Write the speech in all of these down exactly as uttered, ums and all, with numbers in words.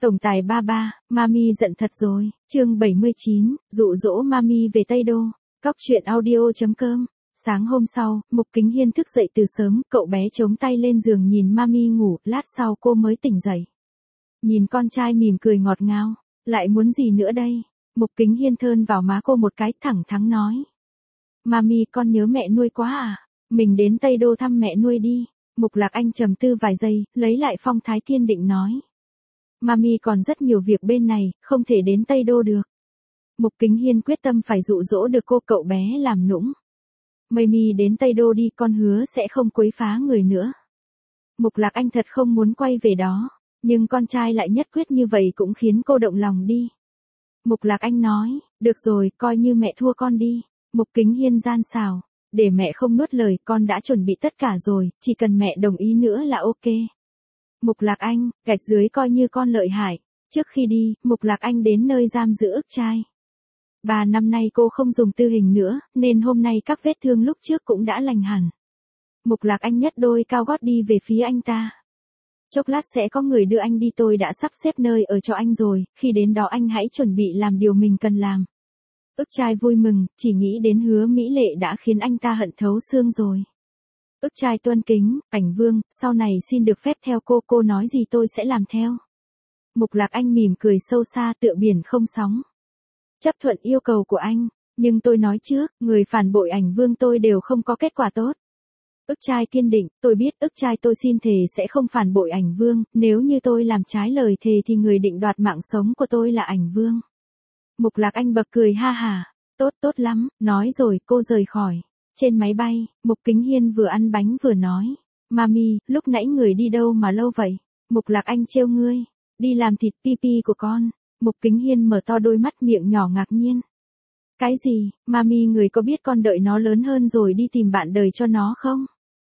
Tổng tài ba ba, Mami giận thật rồi, chương bảy mươi chín, dụ dỗ Mami về Tây Đô. Cóc truyện audio chấm com. Sáng hôm sau, Mục Kính Hiên thức dậy từ sớm, cậu bé chống tay lên giường nhìn Mami ngủ, lát sau cô mới tỉnh dậy. Nhìn con trai mỉm cười ngọt ngào, lại muốn gì nữa đây? Mục Kính Hiên thơn vào má cô một cái, thẳng thắn nói. Mami, con nhớ mẹ nuôi quá à? Mình đến Tây Đô thăm mẹ nuôi đi. Mục Lạc Anh trầm tư vài giây, lấy lại phong thái thiên định nói. Mami còn rất nhiều việc bên này, không thể đến Tây Đô được. Mục Kính Hiên quyết tâm phải dụ dỗ được cô cậu bé làm nũng. Mami đến Tây Đô đi, con hứa sẽ không quấy phá người nữa. Mục Lạc Anh thật không muốn quay về đó, nhưng con trai lại nhất quyết như vậy cũng khiến cô động lòng đi. Mục Lạc Anh nói, được rồi, coi như mẹ thua con đi. Mục Kính Hiên gian xảo, để mẹ không nuốt lời, con đã chuẩn bị tất cả rồi, chỉ cần mẹ đồng ý nữa là ok. Mục Lạc Anh, gạch dưới coi như con lợi hại. Trước khi đi, Mục Lạc Anh đến nơi giam giữ ức trai. Ba năm nay cô không dùng tư hình nữa, nên hôm nay các vết thương lúc trước cũng đã lành hẳn. Mục Lạc Anh nhất đôi cao gót đi về phía anh ta. Chốc lát sẽ có người đưa anh đi, tôi đã sắp xếp nơi ở cho anh rồi, khi đến đó anh hãy chuẩn bị làm điều mình cần làm. Ức trai vui mừng, chỉ nghĩ đến Hứa Mỹ Lệ đã khiến anh ta hận thấu xương rồi. Ức trai tuân kính, Ảnh Vương, sau này xin được phép theo cô, cô nói gì tôi sẽ làm theo. Mục Lạc Anh mỉm cười sâu xa, tựa biển không sóng. Chấp thuận yêu cầu của anh, nhưng tôi nói trước, người phản bội Ảnh Vương tôi đều không có kết quả tốt. Ức trai kiên định, tôi biết, ức trai tôi xin thề sẽ không phản bội Ảnh Vương, nếu như tôi làm trái lời thề thì người định đoạt mạng sống của tôi là Ảnh Vương. Mục Lạc Anh bật cười ha hả, tốt tốt lắm, nói rồi cô rời khỏi. Trên máy bay, Mục Kính Hiên vừa ăn bánh vừa nói, Mami, lúc nãy người đi đâu mà lâu vậy? Mục Lạc Anh trêu ngươi, đi làm thịt pipi của con. Mục Kính Hiên mở to đôi mắt miệng nhỏ ngạc nhiên. Cái gì, Mami, người có biết con đợi nó lớn hơn rồi đi tìm bạn đời cho nó không?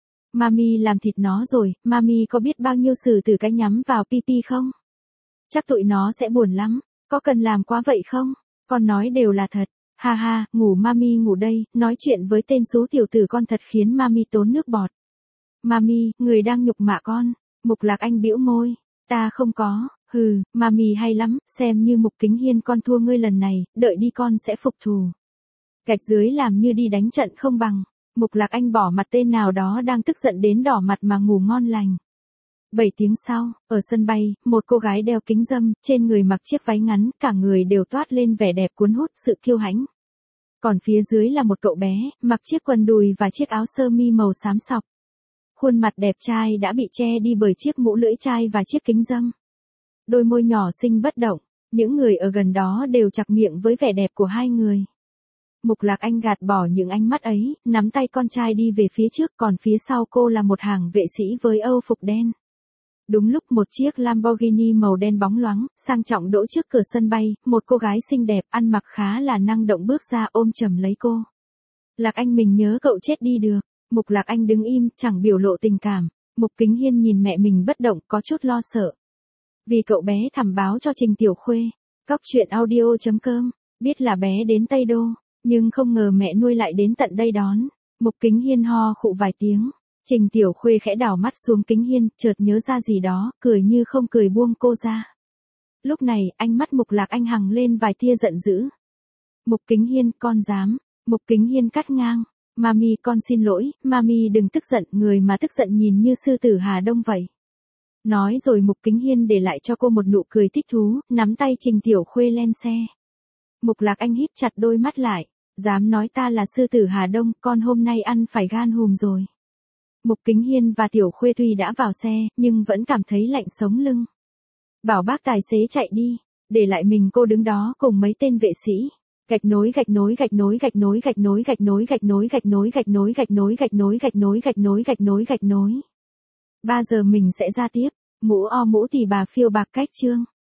Mami làm thịt nó rồi, Mami có biết bao nhiêu sử tử cái nhắm vào pipi không? Chắc tụi nó sẽ buồn lắm, có cần làm quá vậy không? Con nói đều là thật. Ha ha, ngủ Mami ngủ đây, nói chuyện với tên xú tiểu tử con thật khiến Mami tốn nước bọt. Mami, người đang nhục mạ con. Mục Lạc Anh bĩu môi, ta không có, hừ, Mami hay lắm, xem như Mục Kính Hiên con thua ngươi lần này, đợi đi con sẽ phục thù. Gạch dưới làm như đi đánh trận không bằng. Mục Lạc Anh bỏ mặt tên nào đó đang tức giận đến đỏ mặt mà ngủ ngon lành. Bảy tiếng sau, ở sân bay, một cô gái đeo kính râm, trên người mặc chiếc váy ngắn, cả người đều toát lên vẻ đẹp cuốn hút, sự kiêu hãnh. Còn phía dưới là một cậu bé, mặc chiếc quần đùi và chiếc áo sơ mi màu xám sọc. Khuôn mặt đẹp trai đã bị che đi bởi chiếc mũ lưỡi chai và chiếc kính râm. Đôi môi nhỏ xinh bất động, những người ở gần đó đều chặt miệng với vẻ đẹp của hai người. Mục Lạc Anh gạt bỏ những ánh mắt ấy, nắm tay con trai đi về phía trước, còn phía sau cô là một hàng vệ sĩ với âu phục đen. Đúng lúc một chiếc Lamborghini màu đen bóng loáng, sang trọng đỗ trước cửa sân bay, một cô gái xinh đẹp, ăn mặc khá là năng động bước ra ôm chầm lấy cô. Lạc Anh, mình nhớ cậu chết đi được. Mục Lạc Anh đứng im, chẳng biểu lộ tình cảm. Mục Kính Hiên nhìn mẹ mình bất động, có chút lo sợ. Vì cậu bé thầm báo cho Trình Tiểu Khuê. Cóc truyện audio chấm com, biết là bé đến Tây Đô, nhưng không ngờ mẹ nuôi lại đến tận đây đón. Mục Kính Hiên ho khụ vài tiếng. Trình Tiểu Khuê khẽ đảo mắt xuống Kính Hiên, chợt nhớ ra gì đó, cười như không cười buông cô ra. Lúc này, ánh mắt Mục Lạc Anh hằng lên vài tia giận dữ. Mục Kính Hiên, con dám. Mục Kính Hiên cắt ngang. Mami, con xin lỗi, Mami đừng tức giận, người mà tức giận nhìn như sư tử Hà Đông vậy. Nói rồi Mục Kính Hiên để lại cho cô một nụ cười thích thú, nắm tay Trình Tiểu Khuê lên xe. Mục Lạc Anh híp chặt đôi mắt lại, dám nói ta là sư tử Hà Đông, con hôm nay ăn phải gan hùm rồi. Mục Kính Hiên và Tiểu Khuê tuy đã vào xe, nhưng vẫn cảm thấy lạnh sống lưng. Bảo bác tài xế chạy đi, để lại mình cô đứng đó cùng mấy tên vệ sĩ. Gạch nối gạch nối gạch nối gạch nối gạch nối gạch nối gạch nối gạch nối gạch nối gạch nối gạch nối gạch nối gạch nối gạch nối gạch nối. Ba giờ mình sẽ ra tiếp, mũ o mũ thì bà phiêu bạc cách trương.